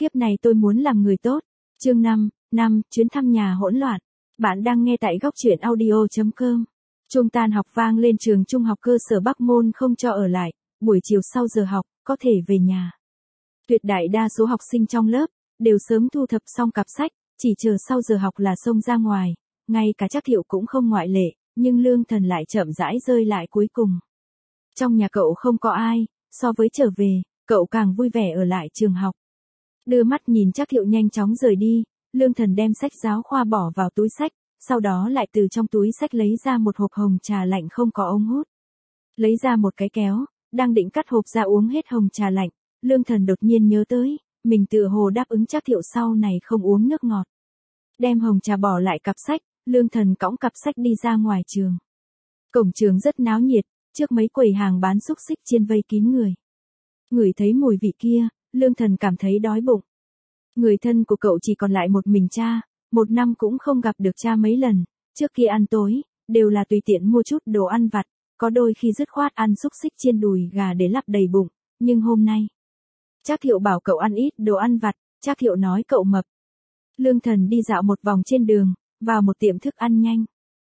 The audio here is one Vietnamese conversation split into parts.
Kiếp này tôi muốn làm người tốt. Chương 5, chuyến thăm nhà hỗn loạn. Bạn đang nghe tại góc truyện audio.com. Chuông tan học vang lên, trường trung học cơ sở Bắc Môn không cho ở lại, buổi chiều sau giờ học, có thể về nhà. Tuyệt đại đa số học sinh trong lớp, đều sớm thu thập xong cặp sách, chỉ chờ sau giờ học là xông ra ngoài, ngay cả Trác Thiệu cũng không ngoại lệ, nhưng Lương Thần lại chậm rãi rơi lại cuối cùng. Trong nhà cậu không có ai, so với trở về, cậu càng vui vẻ ở lại trường học. Đưa mắt nhìn Trác Thiệu nhanh chóng rời đi, Lương Thần đem sách giáo khoa bỏ vào túi sách, sau đó lại từ trong túi sách lấy ra một hộp hồng trà lạnh không có ống hút. Lấy ra một cái kéo, đang định cắt hộp ra uống hết hồng trà lạnh, Lương Thần đột nhiên nhớ tới, mình tựa hồ đáp ứng Trác Thiệu sau này không uống nước ngọt. Đem hồng trà bỏ lại cặp sách, Lương Thần cõng cặp sách đi ra ngoài trường. Cổng trường rất náo nhiệt, trước mấy quầy hàng bán xúc xích chiên vây kín người. Ngửi thấy mùi vị kia, Lương Thần cảm thấy đói bụng. Người thân của cậu chỉ còn lại một mình cha, một năm cũng không gặp được cha mấy lần, trước khi ăn tối, đều là tùy tiện mua chút đồ ăn vặt, có đôi khi dứt khoát ăn xúc xích chiên đùi gà để lấp đầy bụng, nhưng hôm nay, Trác Thiệu bảo cậu ăn ít đồ ăn vặt, Trác Thiệu nói cậu mập. Lương Thần đi dạo một vòng trên đường, vào một tiệm thức ăn nhanh.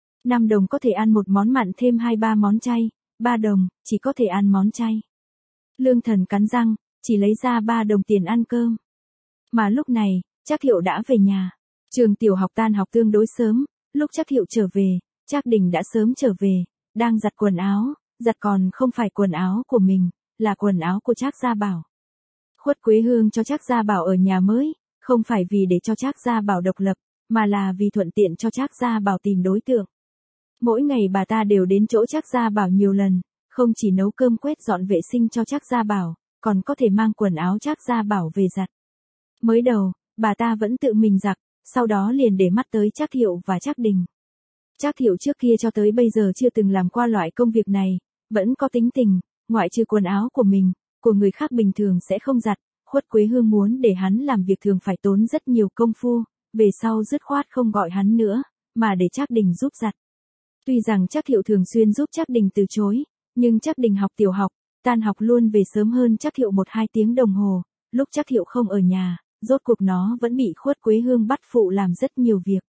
5 đồng có thể ăn một món mặn thêm 2-3 món chay, 3 đồng, chỉ có thể ăn món chay. Lương Thần cắn răng, chỉ lấy ra 3 đồng tiền ăn cơm. Mà lúc này, Trác Thiệu đã về nhà. Trường tiểu học tan học tương đối sớm, lúc Trác Thiệu trở về, Trác Đình đã sớm trở về, đang giặt quần áo, giặt còn không phải quần áo của mình, là quần áo của Trác Gia Bảo. Khuất Quế Hương cho Trác Gia Bảo ở nhà mới, không phải vì để cho Trác Gia Bảo độc lập, mà là vì thuận tiện cho Trác Gia Bảo tìm đối tượng. Mỗi ngày bà ta đều đến chỗ Trác Gia Bảo nhiều lần, không chỉ nấu cơm quét dọn vệ sinh cho Trác Gia Bảo, còn có thể mang quần áo Trác Gia Bảo về giặt. Mới đầu, bà ta vẫn tự mình giặt, sau đó liền để mắt tới Trác Thiệu và Trác Đình. Trác Thiệu trước kia cho tới bây giờ chưa từng làm qua loại công việc này, vẫn có tính tình, ngoại trừ quần áo của mình, của người khác bình thường sẽ không giặt. Khuất Quế Hương muốn để hắn làm việc thường phải tốn rất nhiều công phu, về sau dứt khoát không gọi hắn nữa, mà để Trác Đình giúp giặt. Tuy rằng Trác Thiệu thường xuyên giúp Trác Đình từ chối, nhưng Trác Đình học tiểu học, tan học luôn về sớm hơn Trác Thiệu 1-2 tiếng đồng hồ, lúc Trác Thiệu không ở nhà, rốt cuộc nó vẫn bị Khuất Quế Hương bắt phụ làm rất nhiều việc.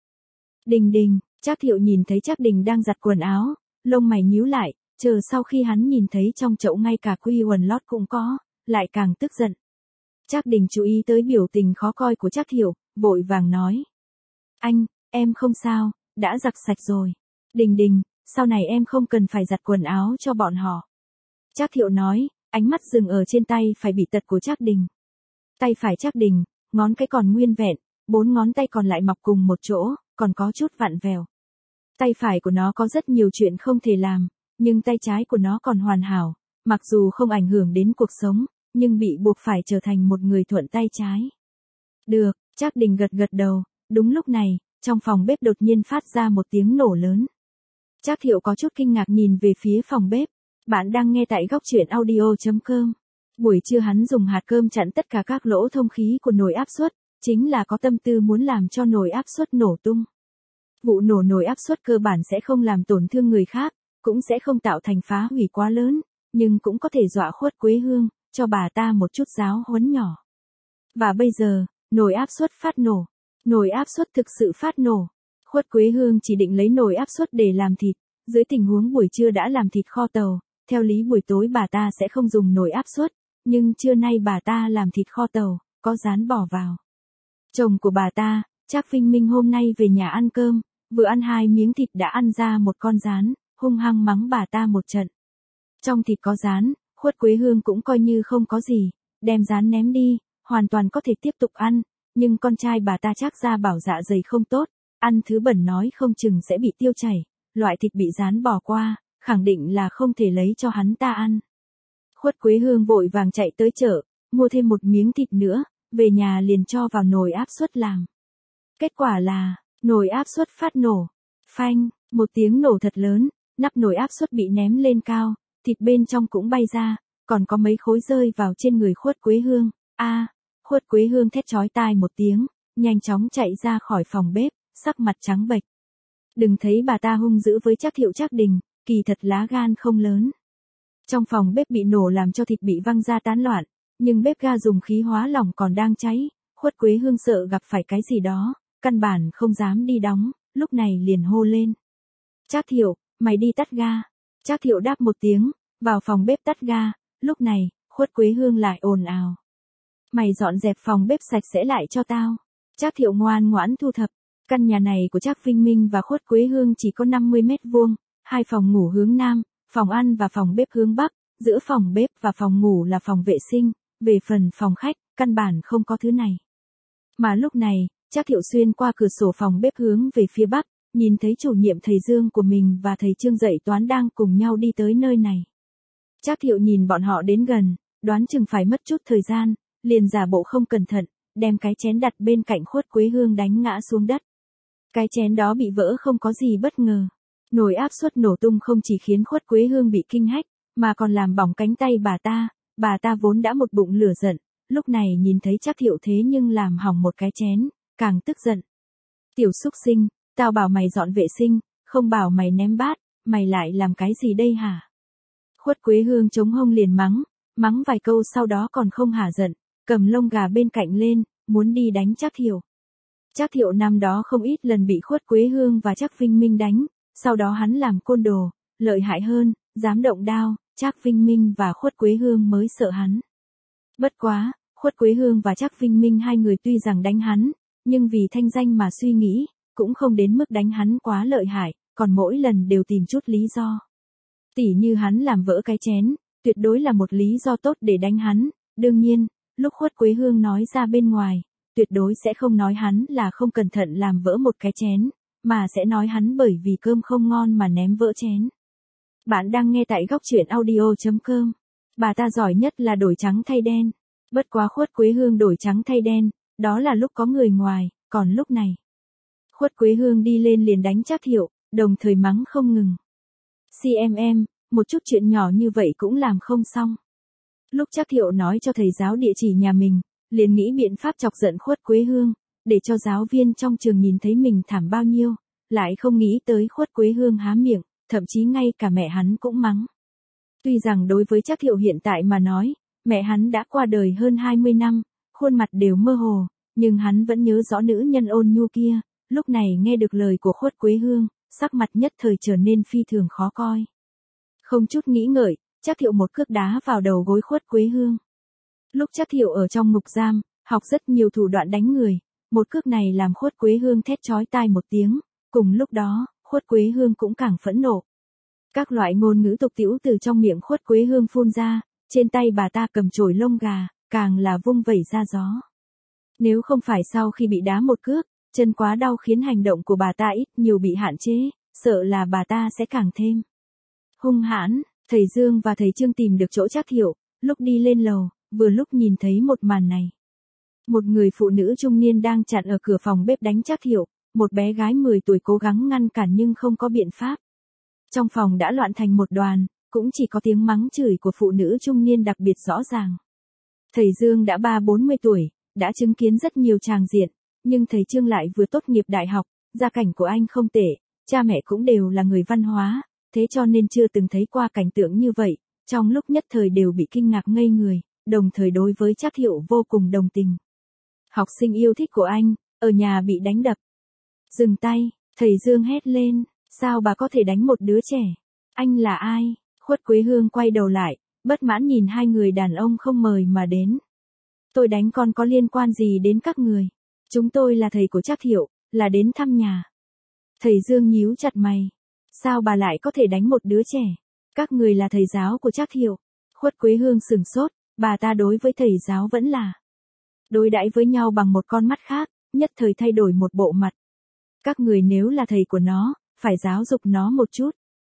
Đình, Trác Thiệu nhìn thấy Trác Đình đang giặt quần áo, lông mày nhíu lại, chờ sau khi hắn nhìn thấy trong chậu ngay cả quy quần lót cũng có, lại càng tức giận. Trác Đình chú ý tới biểu tình khó coi của Trác Thiệu, vội vàng nói. Anh, em không sao, đã giặt sạch rồi. Đình, sau này em không cần phải giặt quần áo cho bọn họ. Trác Thiệu nói, ánh mắt dừng ở trên tay phải bị tật của Trác Đình. Tay phải Trác Đình, ngón cái còn nguyên vẹn, 4 ngón tay còn lại mọc cùng một chỗ, còn có chút vặn vẹo. Tay phải của nó có rất nhiều chuyện không thể làm, nhưng tay trái của nó còn hoàn hảo, mặc dù không ảnh hưởng đến cuộc sống, nhưng bị buộc phải trở thành một người thuận tay trái. Được, Trác Đình gật đầu, đúng lúc này, trong phòng bếp đột nhiên phát ra một tiếng nổ lớn. Trác Thiệu có chút kinh ngạc nhìn về phía phòng bếp. Bạn đang nghe tại góc truyện audio.com. Buổi trưa hắn dùng hạt cơm chặn tất cả các lỗ thông khí của nồi áp suất, chính là có tâm tư muốn làm cho nồi áp suất nổ tung. Vụ nổ nồi áp suất cơ bản sẽ không làm tổn thương người khác, cũng sẽ không tạo thành phá hủy quá lớn, nhưng cũng có thể dọa Khuất Quế Hương, cho bà ta một chút giáo huấn nhỏ. Và bây giờ, nồi áp suất phát nổ. Nồi áp suất thực sự phát nổ. Khuất Quế Hương chỉ định lấy nồi áp suất để làm thịt, dưới tình huống buổi trưa đã làm thịt kho tàu, theo lý buổi tối bà ta sẽ không dùng nồi áp suất, nhưng trưa nay bà ta làm thịt kho tàu, có rán bỏ vào. Chồng của bà ta, Trác Vinh Minh hôm nay về nhà ăn cơm, vừa ăn 2 miếng thịt đã ăn ra một con rán, hung hăng mắng bà ta một trận. Trong thịt có rán, Khuất Quế Hương cũng coi như không có gì, đem rán ném đi, hoàn toàn có thể tiếp tục ăn, nhưng con trai bà ta Trác Gia Bảo dạ dày không tốt, ăn thứ bẩn nói không chừng sẽ bị tiêu chảy, loại thịt bị rán bỏ qua, khẳng định là không thể lấy cho hắn ta ăn. Khuất Quế Hương vội vàng chạy tới chợ, mua thêm một miếng thịt nữa, về nhà liền cho vào nồi áp suất làm. Kết quả là, nồi áp suất phát nổ. Phanh, một tiếng nổ thật lớn, nắp nồi áp suất bị ném lên cao, thịt bên trong cũng bay ra, còn có mấy khối rơi vào trên người Khuất Quế Hương. Khuất Quế Hương thét chói tai một tiếng, nhanh chóng chạy ra khỏi phòng bếp, sắc mặt trắng bệch. Đừng thấy bà ta hung dữ với Trác Thiệu Trác Đình, kỳ thật lá gan không lớn. Trong phòng bếp bị nổ làm cho thịt bị văng ra tán loạn, nhưng bếp ga dùng khí hóa lỏng còn đang cháy, Khuất Quế Hương sợ gặp phải cái gì đó, căn bản không dám đi đóng, lúc này liền hô lên. Trác Thiệu, mày đi tắt ga. Trác Thiệu đáp một tiếng, vào phòng bếp tắt ga, lúc này, Khuất Quế Hương lại ồn ào. Mày dọn dẹp phòng bếp sạch sẽ lại cho tao. Trác Thiệu ngoan ngoãn thu thập. Căn nhà này của Trác Vinh Minh và Khuất Quế Hương chỉ có 50 mét vuông, 2 phòng ngủ hướng nam, phòng ăn và phòng bếp hướng bắc, giữa phòng bếp và phòng ngủ là phòng vệ sinh, về phần phòng khách, căn bản không có thứ này. Mà lúc này, Trác Thiệu xuyên qua cửa sổ phòng bếp hướng về phía bắc, nhìn thấy chủ nhiệm thầy Dương của mình và thầy Trương dạy toán đang cùng nhau đi tới nơi này. Trác Thiệu nhìn bọn họ đến gần, đoán chừng phải mất chút thời gian, liền giả bộ không cẩn thận, đem cái chén đặt bên cạnh Khuất Quế Hương đánh ngã xuống đất. Cái chén đó bị vỡ không có gì bất ngờ. Nồi áp suất nổ tung không chỉ khiến Khuất Quế Hương bị kinh hách, mà còn làm bỏng cánh tay bà ta vốn đã một bụng lửa giận, lúc này nhìn thấy Trác Thiệu thế nhưng làm hỏng một cái chén, càng tức giận. Tiểu xúc sinh, tao bảo mày dọn vệ sinh, không bảo mày ném bát, mày lại làm cái gì đây hả? Khuất Quế Hương chống hông liền mắng vài câu sau đó còn không hả giận, cầm lông gà bên cạnh lên, muốn đi đánh Trác Thiệu. Trác Thiệu năm đó không ít lần bị Khuất Quế Hương và Trác Vinh Minh đánh, sau đó hắn làm côn đồ, lợi hại hơn, dám động đao, Trác Vinh Minh và Khuất Quế Hương mới sợ hắn. Bất quá, Khuất Quế Hương và Trác Vinh Minh hai người tuy rằng đánh hắn, nhưng vì thanh danh mà suy nghĩ, cũng không đến mức đánh hắn quá lợi hại, còn mỗi lần đều tìm chút lý do. Tỉ như hắn làm vỡ cái chén, tuyệt đối là một lý do tốt để đánh hắn, đương nhiên, lúc Khuất Quế Hương nói ra bên ngoài, tuyệt đối sẽ không nói hắn là không cẩn thận làm vỡ một cái chén, mà sẽ nói hắn bởi vì cơm không ngon mà ném vỡ chén. Bạn đang nghe tại góc truyện audio.com. Bà ta giỏi nhất là đổi trắng thay đen. Bất quá Khuất Quế Hương đổi trắng thay đen, đó là lúc có người ngoài, còn lúc này. Khuất Quế Hương đi lên liền đánh Trác Thiệu, đồng thời mắng không ngừng. CMM, một chút chuyện nhỏ như vậy cũng làm không xong. Lúc Trác Thiệu nói cho thầy giáo địa chỉ nhà mình, liền nghĩ biện pháp chọc giận Khuất Quế Hương, để cho giáo viên trong trường nhìn thấy mình thảm bao nhiêu, lại không nghĩ tới Khuất Quế Hương há miệng, thậm chí ngay cả mẹ hắn cũng mắng. Tuy rằng đối với Trác Thiệu hiện tại mà nói, mẹ hắn đã qua đời hơn 20 năm, khuôn mặt đều mơ hồ, nhưng hắn vẫn nhớ rõ nữ nhân ôn nhu kia, lúc này nghe được lời của Khuất Quế Hương, sắc mặt nhất thời trở nên phi thường khó coi. Không chút nghĩ ngợi, Trác Thiệu một cước đá vào đầu gối Khuất Quế Hương. Lúc Trác Thiệu ở trong ngục giam, học rất nhiều thủ đoạn đánh người, một cước này làm Khuất Quế Hương thét chói tai một tiếng, cùng lúc đó, Khuất Quế Hương cũng càng phẫn nộ. Các loại ngôn ngữ tục tĩu từ trong miệng Khuất Quế Hương phun ra, trên tay bà ta cầm chổi lông gà, càng là vung vẩy ra gió. Nếu không phải sau khi bị đá một cước, chân quá đau khiến hành động của bà ta ít nhiều bị hạn chế, sợ là bà ta sẽ càng thêm hung hãn. Thầy Dương và thầy Trương tìm được chỗ Trác Thiệu, lúc đi lên lầu, vừa lúc nhìn thấy một màn này. Một người phụ nữ trung niên đang chặn ở cửa phòng bếp đánh Trác Thiệu, một bé gái 10 tuổi cố gắng ngăn cản nhưng không có biện pháp. Trong phòng đã loạn thành một đoàn, cũng chỉ có tiếng mắng chửi của phụ nữ trung niên đặc biệt rõ ràng. Thầy Dương đã 30-40 tuổi, đã chứng kiến rất nhiều tràng diện, nhưng thầy Trương lại vừa tốt nghiệp đại học, gia cảnh của anh không tệ, cha mẹ cũng đều là người văn hóa, thế cho nên chưa từng thấy qua cảnh tượng như vậy, trong lúc nhất thời đều bị kinh ngạc ngây người, đồng thời đối với Trác Thiệu vô cùng đồng tình. Học sinh yêu thích của anh, ở nhà bị đánh đập. Dừng tay, thầy Dương hét lên, sao bà có thể đánh một đứa trẻ? Anh là ai? Khuất Quế Hương quay đầu lại, bất mãn nhìn hai người đàn ông không mời mà đến. Tôi đánh con có liên quan gì đến các người? Chúng tôi là thầy của Trác Thiệu, là đến thăm nhà. Thầy Dương nhíu chặt mày. Sao bà lại có thể đánh một đứa trẻ? Các người là thầy giáo của Trác Thiệu. Khuất Quế Hương sửng sốt, bà ta đối với thầy giáo vẫn là đối đãi với nhau bằng một con mắt khác, nhất thời thay đổi một bộ mặt. Các người nếu là thầy của nó, phải giáo dục nó một chút.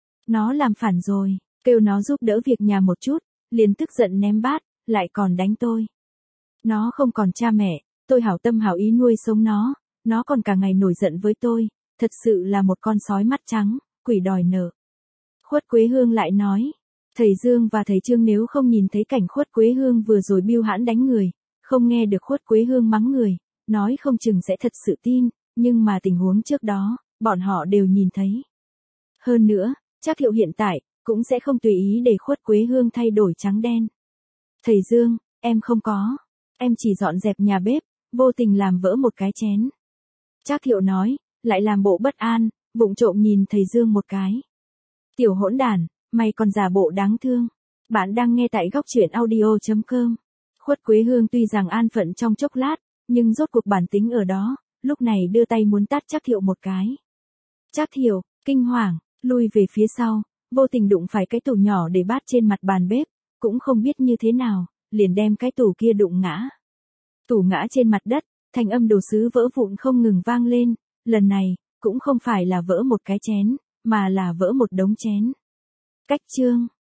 Nó làm phản rồi, kêu nó giúp đỡ việc nhà một chút, liền tức giận ném bát, lại còn đánh tôi. Nó không còn cha mẹ, tôi hảo tâm hảo ý nuôi sống nó còn cả ngày nổi giận với tôi, thật sự là một con sói mắt trắng, quỷ đòi nợ. Khuất Quế Hương lại nói, thầy Dương và thầy Trương nếu không nhìn thấy cảnh Khuất Quế Hương vừa rồi bưu hãn đánh người, không nghe được Khuất Quế Hương mắng người, nói không chừng sẽ thật sự tin, nhưng mà tình huống trước đó, bọn họ đều nhìn thấy. Hơn nữa, Trác Thiệu hiện tại, cũng sẽ không tùy ý để Khuất Quế Hương thay đổi trắng đen. Thầy Dương, em không có. Em chỉ dọn dẹp nhà bếp, vô tình làm vỡ một cái chén. Trác Thiệu nói, lại làm bộ bất an, vụng trộm nhìn thầy Dương một cái. Tiểu hỗn đản, mày còn giả bộ đáng thương. Bạn đang nghe tại góc truyện audio.com. Khuất Quế Hương tuy rằng an phận trong chốc lát, nhưng rốt cuộc bản tính ở đó, lúc này đưa tay muốn tát Trác Thiệu một cái. Trác Thiệu, kinh hoàng, lui về phía sau, vô tình đụng phải cái tủ nhỏ để bát trên mặt bàn bếp, cũng không biết như thế nào, liền đem cái tủ kia đụng ngã. Tủ ngã trên mặt đất, thanh âm đồ sứ vỡ vụn không ngừng vang lên, lần này, cũng không phải là vỡ một cái chén, mà là vỡ một đống chén. Cách chương